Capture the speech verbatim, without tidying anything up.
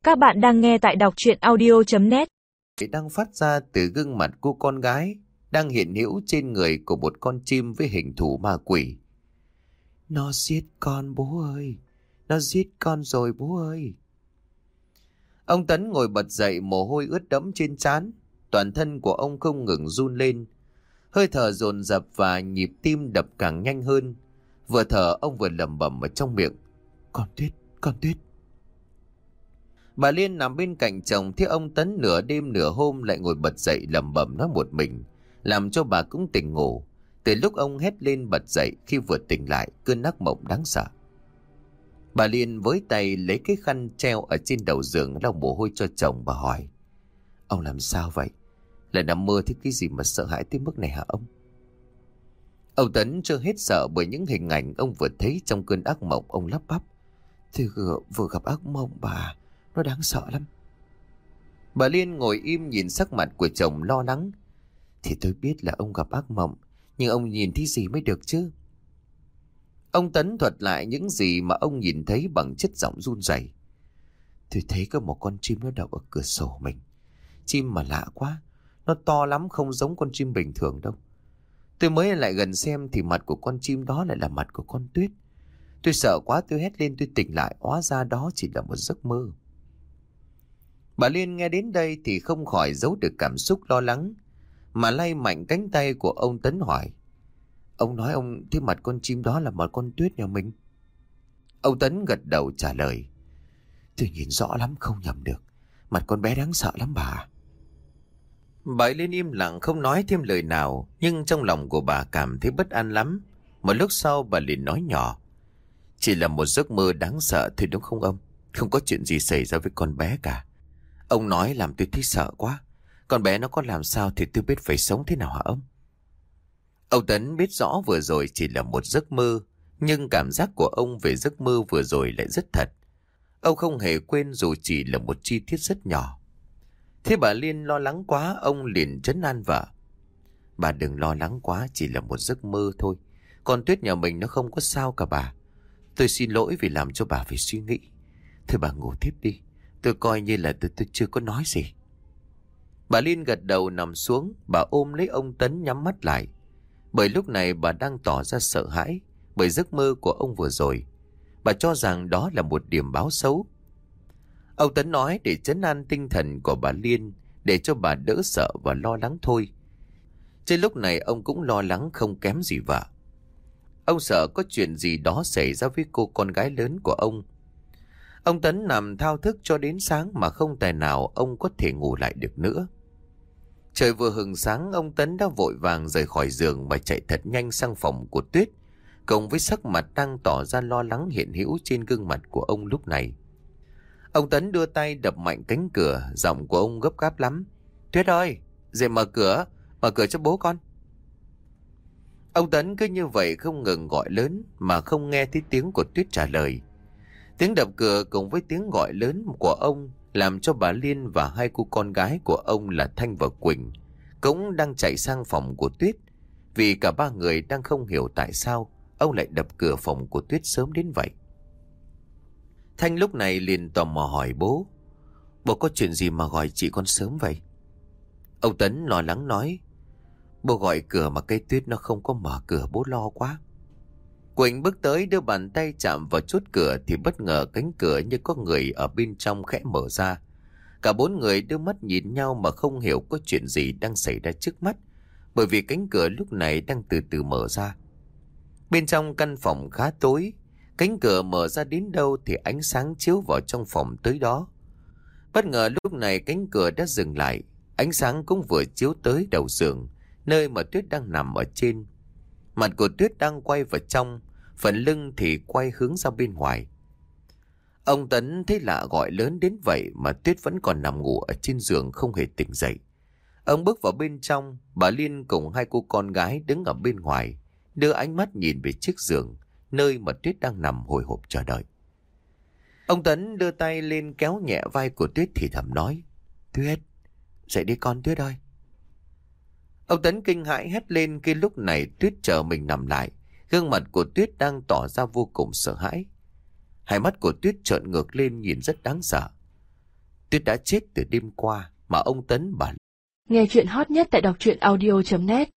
Các bạn đang nghe tại đọc truyện audio chấm net. Đang phát ra từ gương mặt của con gái đang hiện hữu trên người của một con chim với hình thù ma quỷ. Nó giết con bố ơi, nó giết con rồi bố ơi. Ông Tấn ngồi bật dậy, mồ hôi ướt đẫm trên trán, toàn thân của ông không ngừng run lên, hơi thở dồn dập và nhịp tim đập càng nhanh hơn. Vừa thở ông vừa lẩm bẩm ở trong miệng: Con Tuyết, con Tuyết. Bà Liên nằm bên cạnh chồng thấy ông Tấn nửa đêm nửa hôm lại ngồi bật dậy lẩm bẩm nói một mình, làm cho bà cũng tỉnh ngủ. Từ lúc ông hét lên bật dậy, khi vừa tỉnh lại cơn ác mộng đáng sợ. Bà Liên với tay lấy cái khăn treo ở trên đầu giường lau mồ hôi cho chồng. Bà hỏi: Ông làm sao vậy? Lại nằm mơ thấy cái gì mà sợ hãi tới mức này hả ông? Ông Tấn chưa hết sợ bởi những hình ảnh ông vừa thấy trong cơn ác mộng. Ông lắp bắp: Thì vừa gặp ác mộng bà, nó đáng sợ lắm. Bà Liên ngồi im nhìn sắc mặt của chồng lo lắng. Thì tôi biết là ông gặp ác mộng, nhưng ông nhìn thấy gì mới được chứ? Ông Tấn thuật lại những gì mà ông nhìn thấy bằng chất giọng run rẩy. Tôi thấy có một con chim nó đậu ở cửa sổ mình. Chim mà lạ quá, nó to lắm, không giống con chim bình thường đâu. Tôi mới lại gần xem thì mặt của con chim đó lại là mặt của con Tuyết. Tôi sợ quá, tôi hét lên, tôi tỉnh lại, hóa ra đó chỉ là một giấc mơ. Bà Liên nghe đến đây thì không khỏi giấu được cảm xúc lo lắng, mà lay mạnh cánh tay của ông Tấn hỏi: Ông nói ông thấy mặt con chim đó là mặt con Tuyết nhà mình? Ông Tấn gật đầu trả lời: Tôi nhìn rõ lắm, không nhầm được. Mặt con bé đáng sợ lắm bà. Bà Liên im lặng không nói thêm lời nào, nhưng trong lòng của bà cảm thấy bất an lắm. Một lúc sau bà liền nói nhỏ: Chỉ là một giấc mơ đáng sợ thôi đúng không ông? Không có chuyện gì xảy ra với con bé cả. Ông nói làm tôi thấy sợ quá. Con bé nó có làm sao thì tôi biết phải sống thế nào hả ông? Ông Tấn biết rõ vừa rồi chỉ là một giấc mơ, nhưng cảm giác của ông về giấc mơ vừa rồi lại rất thật. Ông không hề quên dù chỉ là một chi tiết rất nhỏ. Thế bà Liên lo lắng quá, ông liền trấn an vợ: Bà đừng lo lắng quá, chỉ là một giấc mơ thôi. Con Tuyết nhà mình nó không có sao cả bà. Tôi xin lỗi vì làm cho bà phải suy nghĩ. Thôi bà ngủ tiếp đi, tôi coi như là tôi, tôi chưa có nói gì. Bà Liên gật đầu nằm xuống, bà ôm lấy ông Tấn nhắm mắt lại. Bởi lúc này bà đang tỏ ra sợ hãi bởi giấc mơ của ông vừa rồi. Bà cho rằng đó là một điểm báo xấu. Ông Tấn nói để trấn an tinh thần của bà Liên, để cho bà đỡ sợ và lo lắng thôi. Trên lúc này ông cũng lo lắng không kém gì vợ. Ông sợ có chuyện gì đó xảy ra với cô con gái lớn của ông. Ông Tấn nằm thao thức cho đến sáng mà không tài nào ông có thể ngủ lại được nữa. Trời vừa hừng sáng, ông Tấn đã vội vàng rời khỏi giường và chạy thật nhanh sang phòng của Tuyết, cộng với sắc mặt đang tỏ ra lo lắng hiện hữu trên gương mặt của ông lúc này. Ông Tấn đưa tay đập mạnh cánh cửa, giọng của ông gấp gáp lắm: Tuyết ơi, dậy mở cửa, mở cửa cho bố con. Ông Tấn cứ như vậy không ngừng gọi lớn mà không nghe thấy tiếng của Tuyết trả lời. Tiếng đập cửa cùng với tiếng gọi lớn của ông làm cho bà Liên và hai cô con gái của ông là Thanh và Quỳnh cũng đang chạy sang phòng của Tuyết, vì cả ba người đang không hiểu tại sao ông lại đập cửa phòng của Tuyết sớm đến vậy. Thanh lúc này liền tò mò hỏi bố: Bố có chuyện gì mà gọi chị con sớm vậy? Ông Tấn lo lắng nói: Bố gọi cửa mà cây Tuyết nó không có mở cửa, bố lo quá. Quỳnh bước tới đưa bàn tay chạm vào chốt cửa thì bất ngờ cánh cửa như có người ở bên trong khẽ mở ra. Cả bốn người đưa mắt nhìn nhau mà không hiểu có chuyện gì đang xảy ra trước mắt, bởi vì cánh cửa lúc này đang từ từ mở ra. Bên trong căn phòng khá tối, cánh cửa mở ra đến đâu thì ánh sáng chiếu vào trong phòng tới đó. Bất ngờ lúc này cánh cửa đã dừng lại, ánh sáng cũng vừa chiếu tới đầu giường, nơi mà Tuyết đang nằm ở trên. Mặt của Tuyết đang quay vào trong, phần lưng thì quay hướng ra bên ngoài. Ông Tấn thấy lạ gọi lớn đến vậy mà Tuyết vẫn còn nằm ngủ ở trên giường không hề tỉnh dậy. Ông bước vào bên trong, bà Liên cùng hai cô con gái đứng ở bên ngoài, đưa ánh mắt nhìn về chiếc giường, nơi mà Tuyết đang nằm hồi hộp chờ đợi. Ông Tấn đưa tay lên kéo nhẹ vai của Tuyết thì thầm nói: Tuyết, dậy đi con Tuyết ơi. Ông Tấn kinh hãi hét lên khi lúc này Tuyết chờ mình nằm lại. Gương mặt của Tuyết đang tỏ ra vô cùng sợ hãi. Hai mắt của Tuyết trợn ngược lên nhìn rất đáng sợ. Tuyết đã chết từ đêm qua mà ông Tấn bà. Nghe chuyện hot nhất tại đọc truyện audio chấm net.